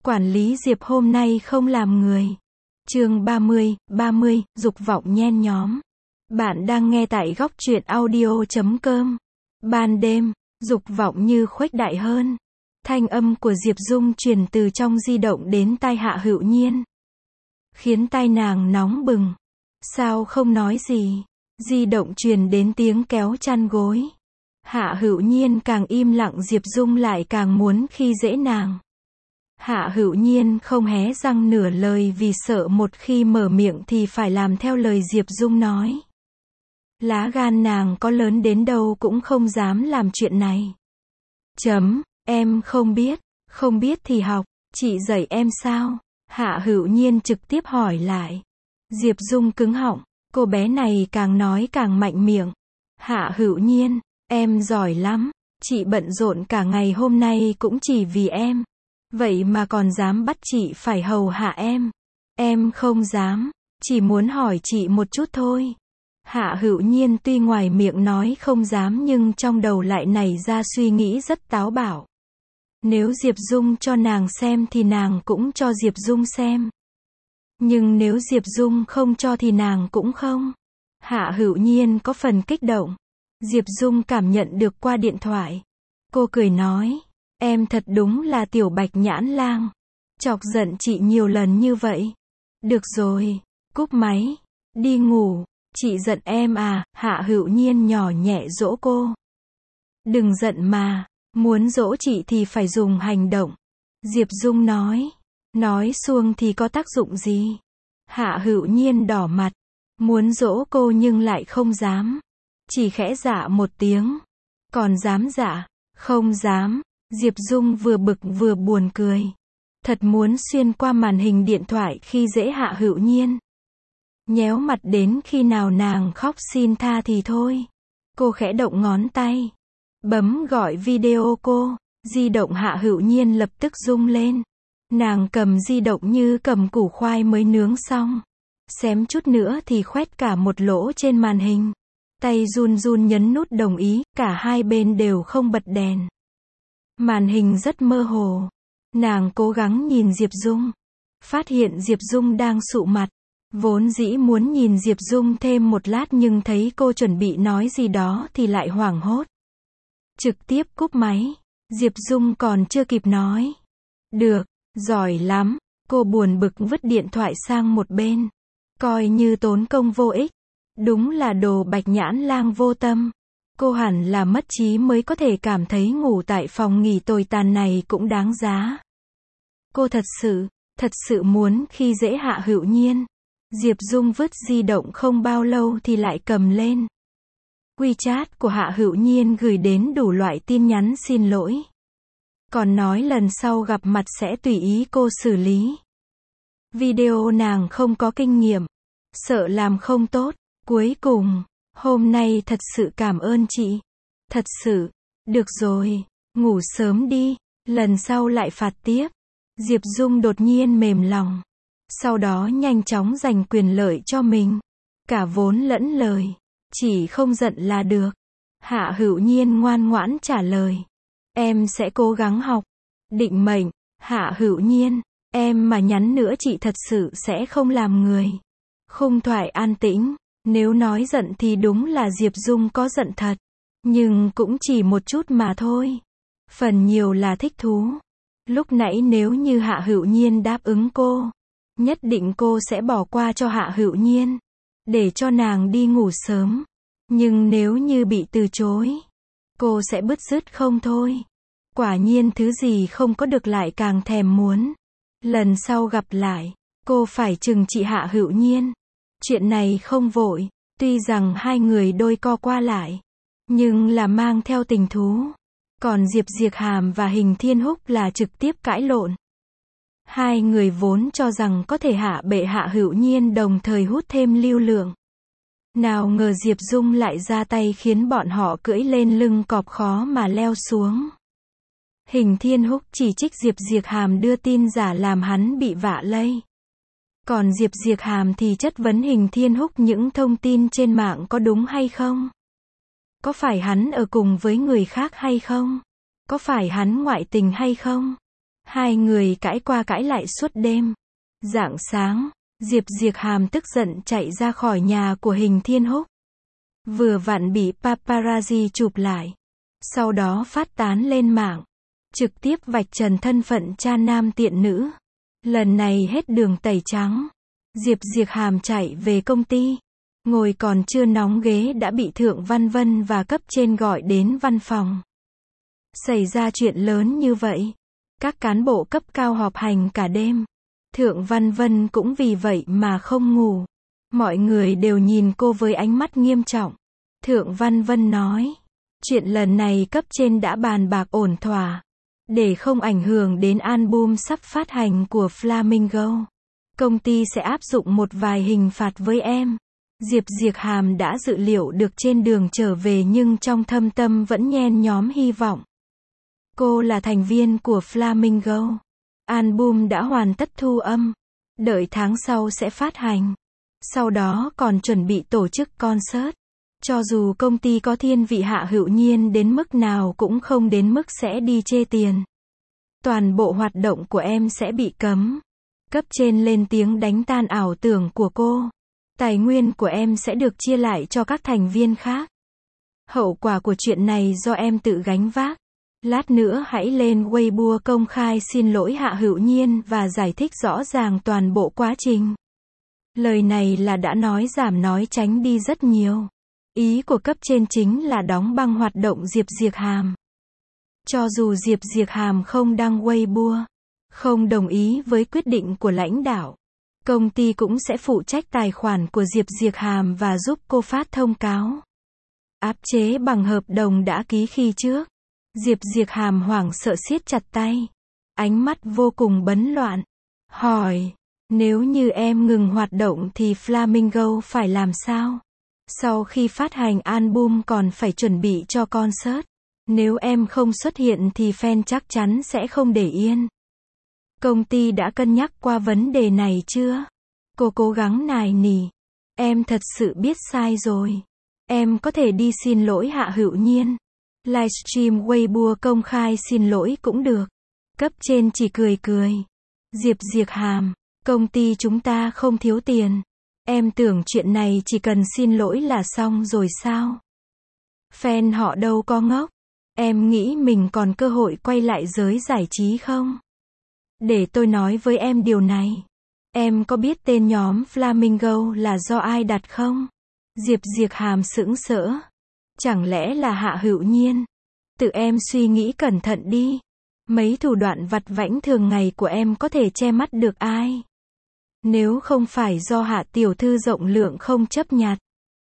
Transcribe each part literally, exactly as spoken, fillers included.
Quản lý Diệp hôm nay không làm người. Chương ba mươi, ba mươi, dục vọng nhen nhóm. Bạn đang nghe tại góc truyện audio chấm com. Ban đêm, dục vọng như khuếch đại hơn. Thanh âm của Diệp Dung truyền từ trong di động đến tai Hạ Hữu Nhiên, khiến tai nàng nóng bừng. Sao không nói gì? Di động truyền đến tiếng kéo chăn gối. Hạ Hữu Nhiên càng im lặng, Diệp Dung lại càng muốn khi dễ nàng. Hạ Hữu Nhiên không hé răng nửa lời vì sợ một khi mở miệng thì phải làm theo lời Diệp Dung nói. Lá gan nàng có lớn đến đâu cũng không dám làm chuyện này. Chấm, em không biết, không biết thì học, chị dạy em sao? Hạ Hữu Nhiên trực tiếp hỏi lại. Diệp Dung cứng họng, cô bé này càng nói càng mạnh miệng. Hạ Hữu Nhiên, em giỏi lắm, chị bận rộn cả ngày hôm nay cũng chỉ vì em. Vậy mà còn dám bắt chị phải hầu hạ em. Em không dám, chỉ muốn hỏi chị một chút thôi. Hạ Hữu Nhiên tuy ngoài miệng nói không dám nhưng trong đầu lại nảy ra suy nghĩ rất táo bạo. Nếu Diệp Dung cho nàng xem thì nàng cũng cho Diệp Dung xem. Nhưng nếu Diệp Dung không cho thì nàng cũng không. Hạ Hữu Nhiên có phần kích động. Diệp Dung cảm nhận được qua điện thoại. Cô cười nói, em thật đúng là tiểu bạch nhãn lang. Chọc giận chị nhiều lần như vậy. Được rồi, cúp máy, đi ngủ. Chị giận em à? Hạ Hữu Nhiên nhỏ nhẹ dỗ cô. Đừng giận mà, muốn dỗ chị thì phải dùng hành động. Diệp Dung nói. Nói suông thì có tác dụng gì? Hạ Hữu Nhiên đỏ mặt, muốn dỗ cô nhưng lại không dám. Chỉ khẽ dạ một tiếng. Còn dám dạ? Không dám. Diệp Dung vừa bực vừa buồn cười. Thật muốn xuyên qua màn hình điện thoại khi dễ Hạ Hữu Nhiên. Nhéo mặt đến khi nào nàng khóc xin tha thì thôi. Cô khẽ động ngón tay, bấm gọi video cô. Di động Hạ Hữu Nhiên lập tức rung lên. Nàng cầm di động như cầm củ khoai mới nướng xong. Xém chút nữa thì khoét cả một lỗ trên màn hình. Tay run run nhấn nút đồng ý, cả hai bên đều không bật đèn. Màn hình rất mơ hồ. Nàng cố gắng nhìn Diệp Dung. Phát hiện Diệp Dung đang sụ mặt. Vốn dĩ muốn nhìn Diệp Dung thêm một lát nhưng thấy cô chuẩn bị nói gì đó thì lại hoảng hốt. Trực tiếp cúp máy. Diệp Dung còn chưa kịp nói. Được, giỏi lắm. Cô buồn bực vứt điện thoại sang một bên. Coi như tốn công vô ích. Đúng là đồ bạch nhãn lang vô tâm. Cô hẳn là mất trí mới có thể cảm thấy ngủ tại phòng nghỉ tồi tàn này cũng đáng giá. Cô thật sự, thật sự muốn khi dễ Hạ Hữu Nhiên. Diệp Dung vứt di động không bao lâu thì lại cầm lên. WeChat của Hạ Hữu Nhiên gửi đến đủ loại tin nhắn xin lỗi. Còn nói lần sau gặp mặt sẽ tùy ý cô xử lý. Video nàng không có kinh nghiệm, sợ làm không tốt. Cuối cùng, hôm nay thật sự cảm ơn chị. Thật sự, được rồi, ngủ sớm đi, lần sau lại phạt tiếp. Diệp Dung đột nhiên mềm lòng. Sau đó nhanh chóng giành quyền lợi cho mình. Cả vốn lẫn lời. Chỉ không giận là được. Hạ Hữu Nhiên ngoan ngoãn trả lời. Em sẽ cố gắng học. Định mệnh. Hạ Hữu Nhiên, em mà nhắn nữa chị thật sự sẽ không làm người. Khung thoại an tĩnh. Nếu nói giận thì đúng là Diệp Dung có giận thật. Nhưng cũng chỉ một chút mà thôi. Phần nhiều là thích thú. Lúc nãy nếu như Hạ Hữu Nhiên đáp ứng cô, nhất định cô sẽ bỏ qua cho Hạ Hữu Nhiên, để cho nàng đi ngủ sớm. Nhưng nếu như bị từ chối, cô sẽ bứt rứt không thôi. Quả nhiên thứ gì không có được lại càng thèm muốn. Lần sau gặp lại, cô phải trừng trị Hạ Hữu Nhiên. Chuyện này không vội, tuy rằng hai người đôi co qua lại, nhưng là mang theo tình thú. Còn Diệp Diệc Hàm và Hình Thiên Húc là trực tiếp cãi lộn. Hai người vốn cho rằng có thể hạ bệ Hạ Hữu Nhiên đồng thời hút thêm lưu lượng. Nào ngờ Diệp Dung lại ra tay khiến bọn họ cưỡi lên lưng cọp khó mà leo xuống. Hình Thiên Húc chỉ trích Diệp Diệc Hàm đưa tin giả làm hắn bị vạ lây. Còn Diệp Diệc Hàm thì chất vấn Hình Thiên Húc những thông tin trên mạng có đúng hay không? Có phải hắn ở cùng với người khác hay không? Có phải hắn ngoại tình hay không? Hai người cãi qua cãi lại suốt đêm. Rạng sáng, Diệp Diệc Hàm tức giận chạy ra khỏi nhà của Hình Thiên Húc. Vừa vặn bị paparazzi chụp lại. Sau đó phát tán lên mạng. Trực tiếp vạch trần thân phận cha nam tiện nữ. Lần này hết đường tẩy trắng. Diệp Diệc Hàm chạy về công ty. Ngồi còn chưa nóng ghế đã bị Thượng Văn Vân và cấp trên gọi đến văn phòng. Xảy ra chuyện lớn như vậy. Các cán bộ cấp cao họp hành cả đêm. Thượng Văn Vân cũng vì vậy mà không ngủ. Mọi người đều nhìn cô với ánh mắt nghiêm trọng. Thượng Văn Vân nói, chuyện lần này cấp trên đã bàn bạc ổn thỏa. Để không ảnh hưởng đến album sắp phát hành của Flamingo. Công ty sẽ áp dụng một vài hình phạt với em. Diệp Diệc Hàm đã dự liệu được trên đường trở về nhưng trong thâm tâm vẫn nhen nhóm hy vọng. Cô là thành viên của Flamingo. Album đã hoàn tất thu âm. Đợi tháng sau sẽ phát hành. Sau đó còn chuẩn bị tổ chức concert. Cho dù công ty có thiên vị Hạ Hữu Nhiên đến mức nào cũng không đến mức sẽ đi chê tiền. Toàn bộ hoạt động của em sẽ bị cấm. Cấp trên lên tiếng đánh tan ảo tưởng của cô. Tài nguyên của em sẽ được chia lại cho các thành viên khác. Hậu quả của chuyện này do em tự gánh vác. Lát nữa hãy lên Weibo công khai xin lỗi Hạ Hữu Nhiên và giải thích rõ ràng toàn bộ quá trình. Lời này là đã nói giảm nói tránh đi rất nhiều. Ý của cấp trên chính là đóng băng hoạt động Diệp Diệc Hàm. Cho dù Diệp Diệc Hàm không đăng Weibo, không đồng ý với quyết định của lãnh đạo, công ty cũng sẽ phụ trách tài khoản của Diệp Diệc Hàm và giúp cô phát thông cáo. Áp chế bằng hợp đồng đã ký khi trước. Diệp Diệc Hàm hoảng sợ siết chặt tay. Ánh mắt vô cùng bấn loạn. Hỏi, nếu như em ngừng hoạt động thì Flamingo phải làm sao? Sau khi phát hành album còn phải chuẩn bị cho concert. Nếu em không xuất hiện thì fan chắc chắn sẽ không để yên. Công ty đã cân nhắc qua vấn đề này chưa? Cô cố gắng nài nỉ. Em thật sự biết sai rồi. Em có thể đi xin lỗi Hạ Hữu Nhiên. Livestream Weibo công khai xin lỗi cũng được. Cấp trên chỉ cười cười. Diệp Diệc Hàm, công ty chúng ta không thiếu tiền. Em tưởng chuyện này chỉ cần xin lỗi là xong rồi sao? Fan họ đâu có ngốc. Em nghĩ mình còn cơ hội quay lại giới giải trí không? Để tôi nói với em điều này. Em có biết tên nhóm Flamingo là do ai đặt không? Diệp Diệc Hàm sững sỡ. Chẳng lẽ là Hạ Hữu Nhiên? Tự em suy nghĩ cẩn thận đi. Mấy thủ đoạn vặt vãnh thường ngày của em có thể che mắt được ai? Nếu không phải do Hạ tiểu thư rộng lượng không chấp nhặt,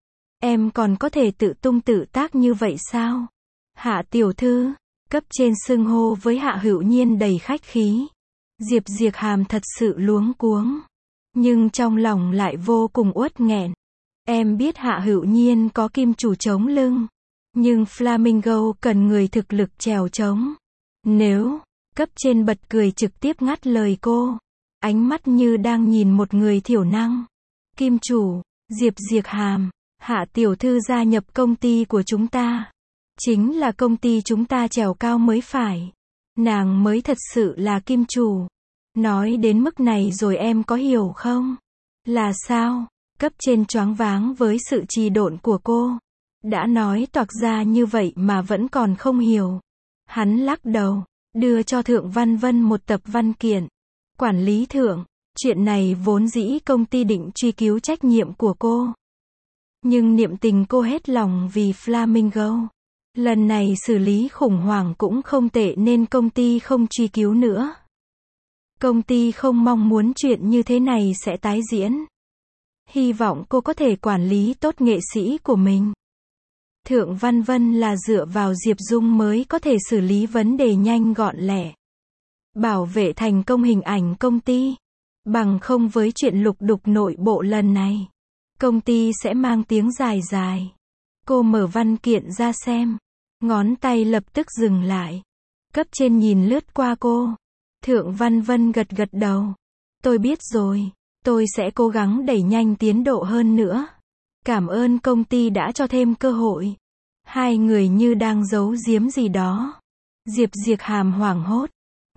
em còn có thể tự tung tự tác như vậy sao? Hạ tiểu thư, cấp trên xưng hô với Hạ Hữu Nhiên đầy khách khí. Diệp Diệc Hàm thật sự luống cuống, nhưng trong lòng lại vô cùng uất nghẹn. Em biết Hạ Hữu Nhiên có kim chủ chống lưng, nhưng Flamingo cần người thực lực chèo chống. Nếu, cấp trên bật cười trực tiếp ngắt lời cô. Ánh mắt như đang nhìn một người thiểu năng. Kim chủ, Diệp Diệc Hàm, Hạ tiểu thư gia nhập công ty của chúng ta. Chính là công ty chúng ta trèo cao mới phải. Nàng mới thật sự là kim chủ. Nói đến mức này rồi em có hiểu không? Là sao? Cấp trên choáng váng với sự trì độn của cô. Đã nói toạc ra như vậy mà vẫn còn không hiểu. Hắn lắc đầu, đưa cho Thượng Văn Vân một tập văn kiện. Quản lý Thượng, chuyện này vốn dĩ công ty định truy cứu trách nhiệm của cô. Nhưng niệm tình cô hết lòng vì Flamingo. Lần này xử lý khủng hoảng cũng không tệ nên công ty không truy cứu nữa. Công ty không mong muốn chuyện như thế này sẽ tái diễn. Hy vọng cô có thể quản lý tốt nghệ sĩ của mình. Thượng Văn Vân là dựa vào Diệp Dung mới có thể xử lý vấn đề nhanh gọn lẹ. Bảo vệ thành công hình ảnh công ty. Bằng không với chuyện lục đục nội bộ lần này, công ty sẽ mang tiếng dài dài. Cô mở văn kiện ra xem. Ngón tay lập tức dừng lại. Cấp trên nhìn lướt qua cô. Thượng Văn Vân gật gật đầu. Tôi biết rồi. Tôi sẽ cố gắng đẩy nhanh tiến độ hơn nữa. Cảm ơn công ty đã cho thêm cơ hội. Hai người như đang giấu giếm gì đó. Diệp Diệc Hàm hoảng hốt.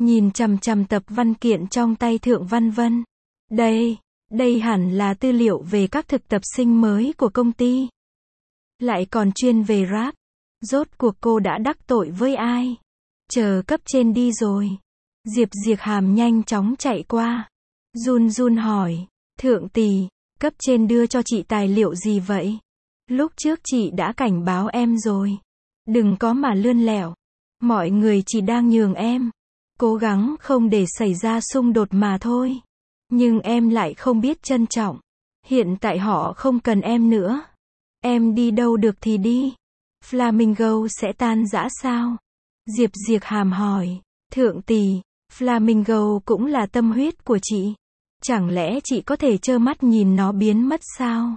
nhìn chằm chằm tập văn kiện trong tay Thượng Văn Vân. Đây, đây hẳn là tư liệu về các thực tập sinh mới của công ty. Lại còn chuyên về rap. Rốt cuộc cô đã đắc tội với ai? Chờ cấp trên đi rồi. Diệp Diệc Hàm nhanh chóng chạy qua. Run run hỏi, Thượng tỷ, cấp trên đưa cho chị tài liệu gì vậy? Lúc trước chị đã cảnh báo em rồi. Đừng có mà lươn lẹo. Mọi người chỉ đang nhường em. Cố gắng không để xảy ra xung đột mà thôi. Nhưng em lại không biết trân trọng. Hiện tại họ không cần em nữa. Em đi đâu được thì đi. Flamingo sẽ tan rã sao? Diệp Diệc Hàm hỏi. Thượng tỷ, Flamingo cũng là tâm huyết của chị. Chẳng lẽ chị có thể trơ mắt nhìn nó biến mất sao?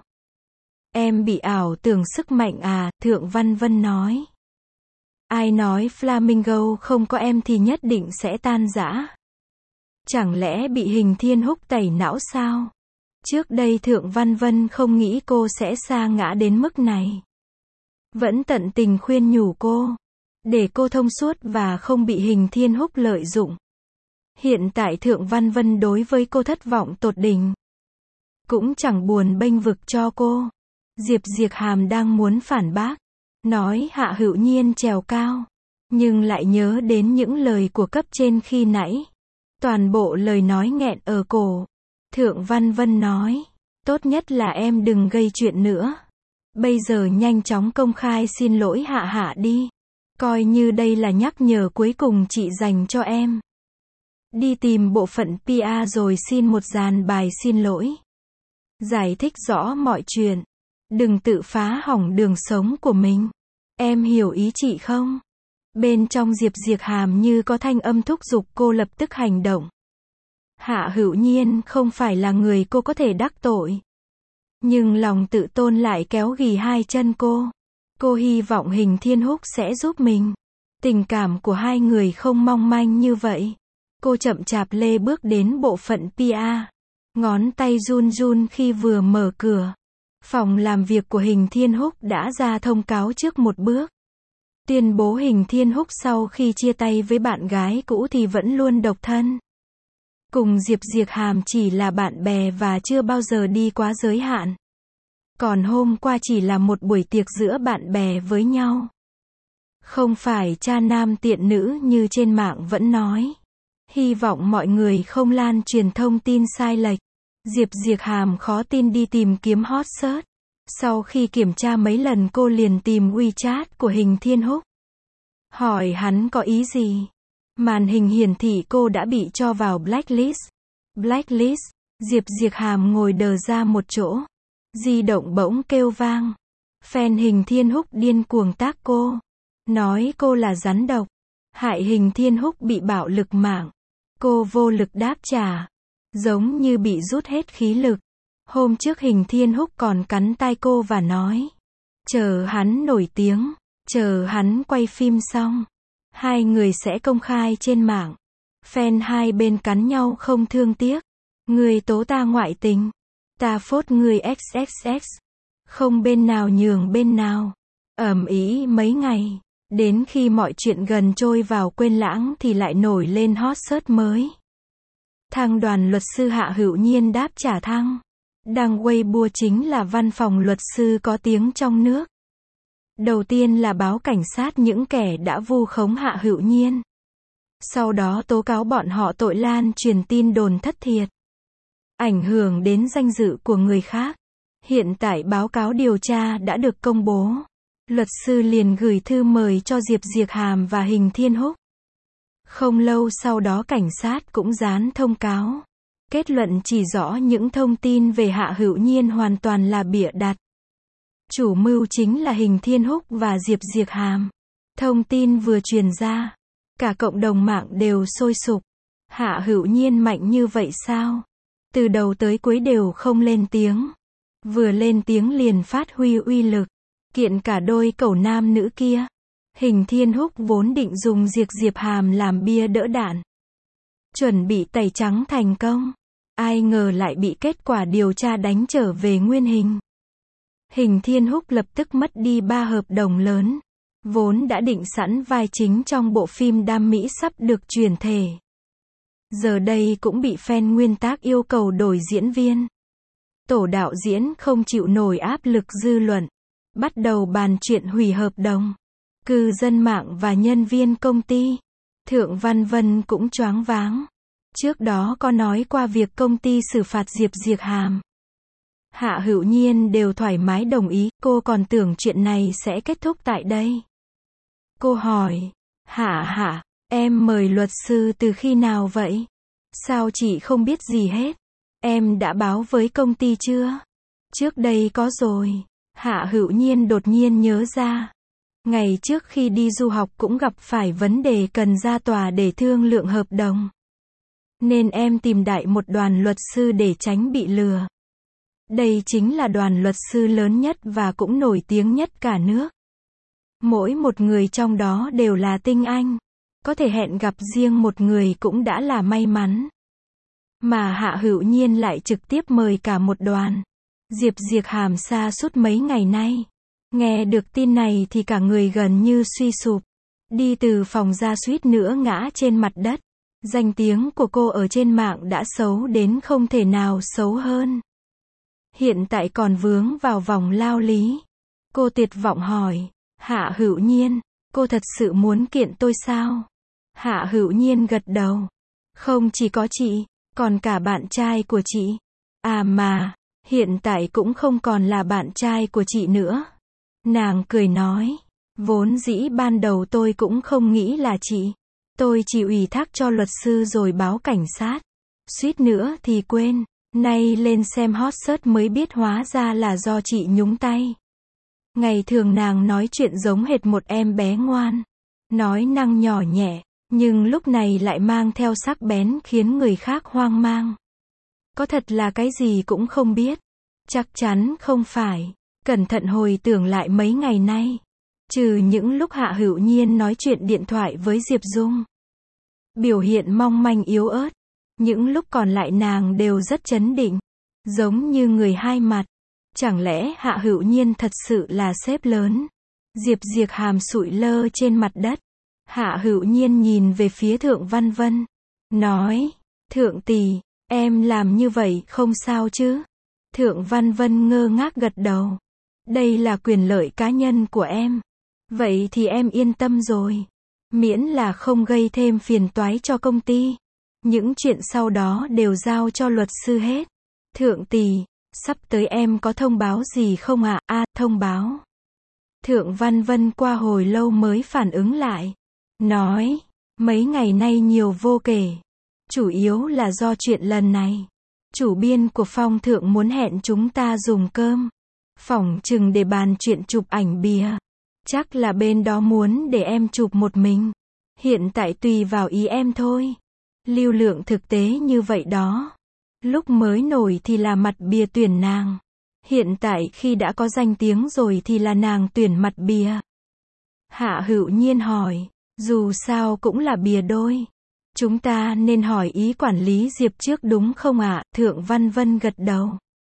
Em bị ảo tưởng sức mạnh à? Thượng Văn Vân nói. Ai nói Flamingo không có em thì nhất định sẽ tan rã? Chẳng lẽ bị Hình Thiên Húc tẩy não sao? Trước đây Thượng Văn Vân không nghĩ cô sẽ sa ngã đến mức này. Vẫn tận tình khuyên nhủ cô, để cô thông suốt và không bị Hình Thiên Húc lợi dụng. Hiện tại Thượng Văn Vân đối với cô thất vọng tột đỉnh. Cũng chẳng buồn bênh vực cho cô. Diệp Diệc Hàm đang muốn phản bác, nói Hạ Hữu Nhiên trèo cao, nhưng lại nhớ đến những lời của cấp trên khi nãy. Toàn bộ lời nói nghẹn ở cổ. Thượng Văn Vân nói, tốt nhất là em đừng gây chuyện nữa. Bây giờ nhanh chóng công khai xin lỗi Hạ Hạ đi. Coi như đây là nhắc nhở cuối cùng chị dành cho em. Đi tìm bộ phận pê e rồi xin một dàn bài xin lỗi. Giải thích rõ mọi chuyện. Đừng tự phá hỏng đường sống của mình. Em hiểu ý chị không? Bên trong Diệp Diệc Hàm như có thanh âm thúc giục cô lập tức hành động. Hạ Hữu Nhiên không phải là người cô có thể đắc tội. Nhưng lòng tự tôn lại kéo ghì hai chân cô. Cô hy vọng Hình Thiên Húc sẽ giúp mình. Tình cảm của hai người không mong manh như vậy. Cô chậm chạp lê bước đến bộ phận pê e. Ngón tay run run khi vừa mở cửa. Phòng làm việc của Hình Thiên Húc đã ra thông cáo trước một bước. Tuyên bố Hình Thiên Húc sau khi chia tay với bạn gái cũ thì vẫn luôn độc thân. Cùng Diệp Diệc Hàm chỉ là bạn bè và chưa bao giờ đi quá giới hạn. Còn hôm qua chỉ là một buổi tiệc giữa bạn bè với nhau. Không phải cha nam tiện nữ như trên mạng vẫn nói. Hy vọng mọi người không lan truyền thông tin sai lệch. Diệp Diệc Hàm khó tin đi tìm kiếm hot search. Sau khi kiểm tra mấy lần cô liền tìm WeChat của Hình Thiên Húc. Hỏi hắn có ý gì? Màn hình hiển thị cô đã bị cho vào blacklist. Blacklist. Diệp Diệc Hàm ngồi đờ ra một chỗ. Di động bỗng kêu vang. Fan Hình Thiên Húc điên cuồng tác cô. Nói cô là rắn độc. Hại Hình Thiên Húc bị bạo lực mạng. Cô vô lực đáp trả. Giống như bị rút hết khí lực. Hôm trước Hình Thiên Húc còn cắn tai cô và nói. Chờ hắn nổi tiếng. Chờ hắn quay phim xong. Hai người sẽ công khai trên mạng. Fan hai bên cắn nhau không thương tiếc. Người tố ta ngoại tình. Ta phốt người ích ích ích. Không bên nào nhường bên nào. Ầm ĩ mấy ngày. Đến khi mọi chuyện gần trôi vào quên lãng thì lại nổi lên hot search mới. Thăng đoàn luật sư Hạ Hữu Nhiên đáp trả thăng. Đăng Weibo chính là văn phòng luật sư có tiếng trong nước. Đầu tiên là báo cảnh sát những kẻ đã vu khống Hạ Hữu Nhiên. Sau đó tố cáo bọn họ tội lan truyền tin đồn thất thiệt. Ảnh hưởng đến danh dự của người khác. Hiện tại báo cáo điều tra đã được công bố. Luật sư liền gửi thư mời cho Diệp Diệc Hàm và Hình Thiên Húc. Không lâu sau đó cảnh sát cũng dán thông cáo. Kết luận chỉ rõ những thông tin về Hạ Hữu Nhiên hoàn toàn là bịa đặt. Chủ mưu chính là Hình Thiên Húc và Diệp Diệc Hàm. Thông tin vừa truyền ra, cả cộng đồng mạng đều sôi sục. Hạ Hữu Nhiên mạnh như vậy sao? Từ đầu tới cuối đều không lên tiếng. Vừa lên tiếng liền phát huy uy lực. Kiện cả đôi cẩu nam nữ kia. Hình Thiên Húc vốn định dùng Diệp Diệc Hàm làm bia đỡ đạn. Chuẩn bị tẩy trắng thành công. Ai ngờ lại bị kết quả điều tra đánh trở về nguyên hình. Hình Thiên Húc lập tức mất đi ba hợp đồng lớn. Vốn đã định sẵn vai chính trong bộ phim Đam Mỹ sắp được chuyển thể. giờ đây cũng bị fan nguyên tác yêu cầu đổi diễn viên. Tổ đạo diễn không chịu nổi áp lực dư luận, bắt đầu bàn chuyện hủy hợp đồng. Cư dân mạng và nhân viên công ty, Thượng Văn Vân cũng choáng váng. Trước đó có nói qua việc công ty xử phạt Diệp Diệc Hàm. Hạ Hữu Nhiên đều thoải mái đồng ý, cô còn tưởng chuyện này sẽ kết thúc tại đây. Cô hỏi, Hạ Hạ, em mời luật sư từ khi nào vậy? Sao chị không biết gì hết? Em đã báo với công ty chưa? Trước đây có rồi. Hạ Hữu Nhiên đột nhiên nhớ ra. Ngày trước khi đi du học cũng gặp phải vấn đề cần ra tòa để thương lượng hợp đồng. Nên em tìm đại một đoàn luật sư để tránh bị lừa. Đây chính là đoàn luật sư lớn nhất và cũng nổi tiếng nhất cả nước. Mỗi một người trong đó đều là tinh anh. Có thể hẹn gặp riêng một người cũng đã là may mắn. Mà Hạ Hữu Nhiên lại trực tiếp mời cả một đoàn. Diệp Diệc Hàm sa sút mấy ngày nay. Nghe được tin này thì cả người gần như suy sụp. Đi từ phòng ra suýt nữa ngã trên mặt đất. Danh tiếng của cô ở trên mạng đã xấu đến không thể nào xấu hơn. Hiện tại còn vướng vào vòng lao lý. Cô tuyệt vọng hỏi, Hạ Hữu Nhiên, cô thật sự muốn kiện tôi sao? Hạ Hữu Nhiên gật đầu. Không chỉ có chị, còn cả bạn trai của chị. À mà, hiện tại cũng không còn là bạn trai của chị nữa. Nàng cười nói, vốn dĩ ban đầu tôi cũng không nghĩ là chị. Tôi chỉ ủy thác cho luật sư rồi báo cảnh sát. Suýt nữa thì quên, nay lên xem hot search mới biết hóa ra là do chị nhúng tay. Ngày thường nàng nói chuyện giống hệt một em bé ngoan. Nói năng nhỏ nhẹ, nhưng lúc này lại mang theo sắc bén khiến người khác hoang mang. Có thật là cái gì cũng không biết. Chắc chắn không phải. Cẩn thận hồi tưởng lại mấy ngày nay. Trừ những lúc Hạ Hữu Nhiên nói chuyện điện thoại với Diệp Dung. Biểu hiện mong manh yếu ớt. Những lúc còn lại nàng đều rất trấn định. Giống như người hai mặt. Chẳng lẽ Hạ Hữu Nhiên thật sự là sếp lớn? Diệp Diệc Hàm sụi lơ trên mặt đất. Hạ Hữu Nhiên nhìn về phía Thượng Văn Vân. Nói, Thượng tỷ, em làm như vậy không sao chứ? Thượng Văn Vân ngơ ngác gật đầu. Đây là quyền lợi cá nhân của em. Vậy thì em yên tâm rồi. Miễn là không gây thêm phiền toái cho công ty. Những chuyện sau đó đều giao cho luật sư hết. Thượng tỷ, sắp tới em có thông báo gì không ạ? À? À, thông báo. Thượng Văn Vân qua hồi lâu mới phản ứng lại. Nói, mấy ngày nay nhiều vô kể. Chủ yếu là do chuyện lần này. Chủ biên của Phong Thượng muốn hẹn chúng ta dùng cơm. Phỏng chừng để bàn chuyện chụp ảnh bìa. Chắc là bên đó muốn để em chụp một mình. Hiện tại tùy vào ý em thôi. Lưu lượng thực tế như vậy đó. Lúc mới nổi thì là mặt bìa tuyển nàng. Hiện tại khi đã có danh tiếng rồi thì là nàng tuyển mặt bìa. Hạ Hữu Nhiên hỏi, dù sao cũng là bìa đôi. Chúng ta nên hỏi ý quản lý Diệp trước đúng không ạ? À? Thượng Văn Vân gật đầu.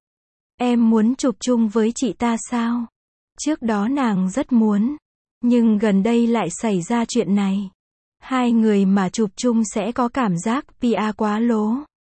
Em muốn chụp chung với chị ta sao? Trước đó nàng rất muốn. Nhưng gần đây lại xảy ra chuyện này. Hai người mà chụp chung sẽ có cảm giác pê e quá lố.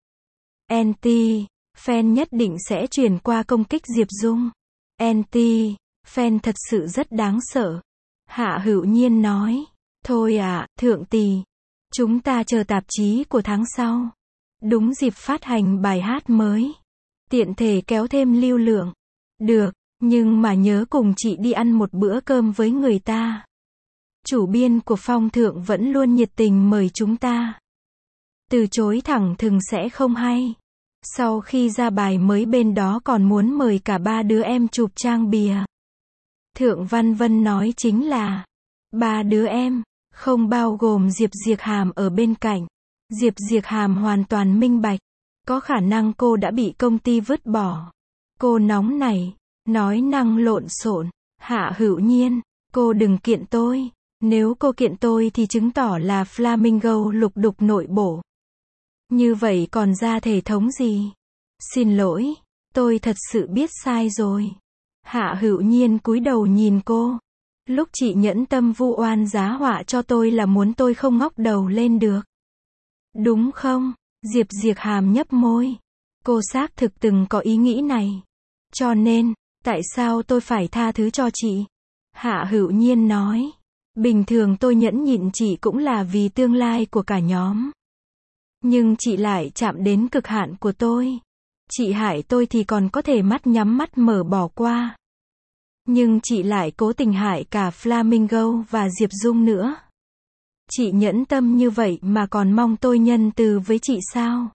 Anti, fan nhất định sẽ truyền qua công kích Diệp Dung. Anti, fan thật sự rất đáng sợ. Hạ Hữu Nhiên nói. Thôi à, Thượng tỷ. Chúng ta chờ tạp chí của tháng sau. Đúng dịp phát hành bài hát mới. Tiện thể kéo thêm lưu lượng. Được, nhưng mà nhớ cùng chị đi ăn một bữa cơm với người ta. Chủ biên của Phong Thượng vẫn luôn nhiệt tình mời chúng ta. Từ chối thẳng thừng sẽ không hay. Sau khi ra bài mới bên đó còn muốn mời cả ba đứa em chụp trang bìa. Thượng Văn Vân nói chính là ba đứa em, không bao gồm Diệp Diệc Hàm ở bên cạnh. Diệp Diệc Hàm hoàn toàn minh bạch. Có khả năng cô đã bị công ty vứt bỏ. Cô nóng này, nói năng lộn xộn. Hạ Hữu Nhiên, cô đừng kiện tôi. Nếu cô kiện tôi thì chứng tỏ là Flamingo lục đục nội bộ. Như vậy còn ra thể thống gì? Xin lỗi, tôi thật sự biết sai rồi. Hạ Hữu Nhiên cúi đầu nhìn cô. Lúc chị nhẫn tâm vu oan giá họa cho tôi là muốn tôi không ngóc đầu lên được. Đúng không? Diệp Diệc Hàm nhấp môi. Cô xác thực từng có ý nghĩ này. Cho nên, tại sao tôi phải tha thứ cho chị? Hạ Hữu Nhiên nói. Bình thường tôi nhẫn nhịn chị cũng là vì tương lai của cả nhóm. Nhưng chị lại chạm đến cực hạn của tôi. Chị hại tôi thì còn có thể mắt nhắm mắt mở bỏ qua. Nhưng chị lại cố tình hại cả Flamingo và Diệp Dung nữa. Chị nhẫn tâm như vậy mà còn mong tôi nhân từ với chị sao?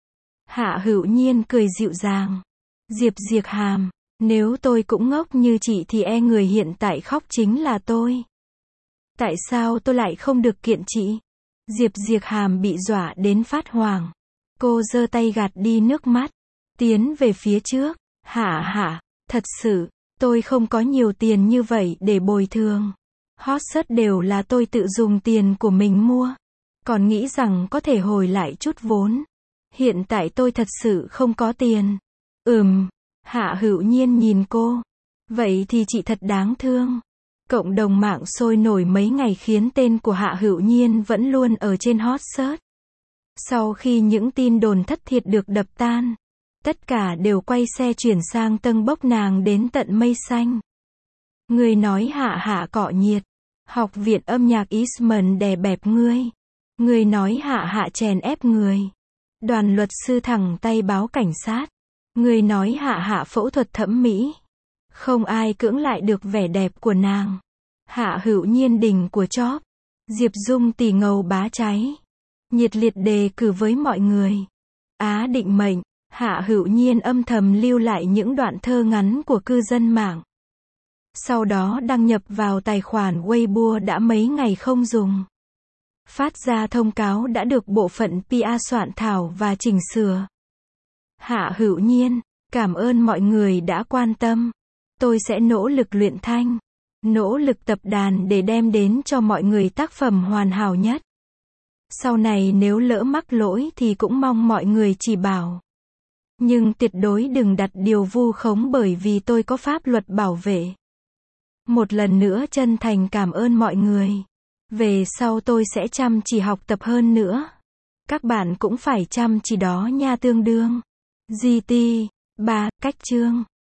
Hạ Hữu Nhiên cười dịu dàng. Diệp Diệc Hàm, nếu tôi cũng ngốc như chị thì e người hiện tại khóc chính là tôi. Tại sao tôi lại không được kiện chị? Diệp Diệc Hàm bị dọa đến phát hoảng. Cô giơ tay gạt đi nước mắt. Tiến về phía trước. Hạ hạ, thật sự, tôi không có nhiều tiền như vậy để bồi thường. Hot search đều là tôi tự dùng tiền của mình mua. Còn nghĩ rằng có thể hồi lại chút vốn. Hiện tại tôi thật sự không có tiền. Ừm, Hạ Hữu Nhiên nhìn cô. Vậy thì chị thật đáng thương. Cộng đồng mạng sôi nổi mấy ngày khiến tên của Hạ Hữu Nhiên vẫn luôn ở trên hot search. Sau khi những tin đồn thất thiệt được đập tan, tất cả đều quay xe chuyển sang tâng bốc nàng đến tận mây xanh. Người nói Hạ Hạ cọ nhiệt. Học viện âm nhạc Eastman đè bẹp ngươi. Người nói Hạ Hạ chèn ép người. Đoàn luật sư thẳng tay báo cảnh sát. Người nói Hạ Hạ phẫu thuật thẩm mỹ. Không ai cưỡng lại được vẻ đẹp của nàng. Hạ Hữu Nhiên đỉnh của chóp. Diệp Dung tỷ ngầu bá cháy. Nhiệt liệt đề cử với mọi người. Á định mệnh. Hạ Hữu Nhiên âm thầm lưu lại những đoạn thơ ngắn của cư dân mạng. Sau đó đăng nhập vào tài khoản Weibo đã mấy ngày không dùng. Phát ra thông cáo đã được bộ phận pê e soạn thảo và chỉnh sửa. Hạ Hữu Nhiên, cảm ơn mọi người đã quan tâm. Tôi sẽ nỗ lực luyện thanh, nỗ lực tập đàn để đem đến cho mọi người tác phẩm hoàn hảo nhất. Sau này nếu lỡ mắc lỗi thì cũng mong mọi người chỉ bảo. Nhưng tuyệt đối đừng đặt điều vu khống bởi vì tôi có pháp luật bảo vệ. Một lần nữa chân thành cảm ơn mọi người. Về sau tôi sẽ chăm chỉ học tập hơn nữa. Các bạn cũng phải chăm chỉ đó nha tương đương. giê tê ba, cách chương.